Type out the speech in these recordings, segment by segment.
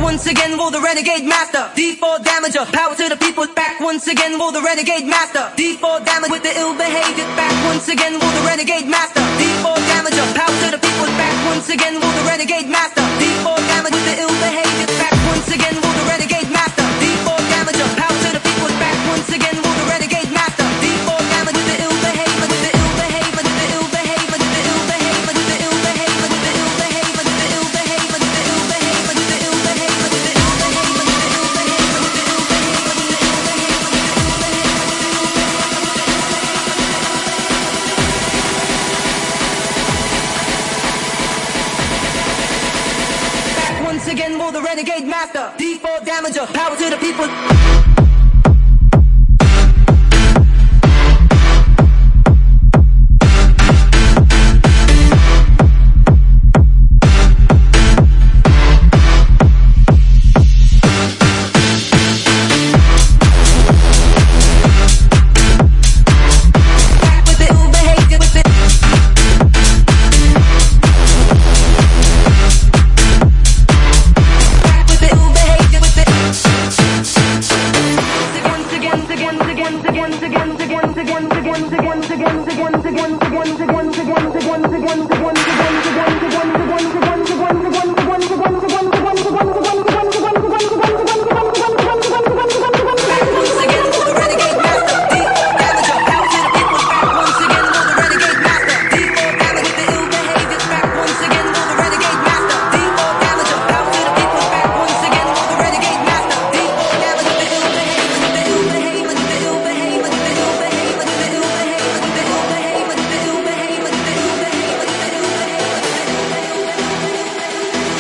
once again, will the renegade master. D4 damager, power to the people. Back once again, will the renegade master. D4 damage with the ill behavior. Back once again, will the renegade master. D4 damager, power to the people. Back once again, will the renegade master. D4 damage with the ill behavior. Back once again, will the renegade master. D4 damager, power to the people. Back once again, will the renegade master. D4 damage with the ill behavior. With the ill behavior. With the ill behavior. With the ill behavior. With the ill behavior. With the ill behavior. With the ill behavior. With the ill behavior. With the ill behavior. With the ill behavior. With the ill once again, will the renegade master. D4 damager, power to the people.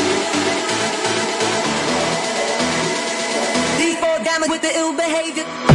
With the ill behavior.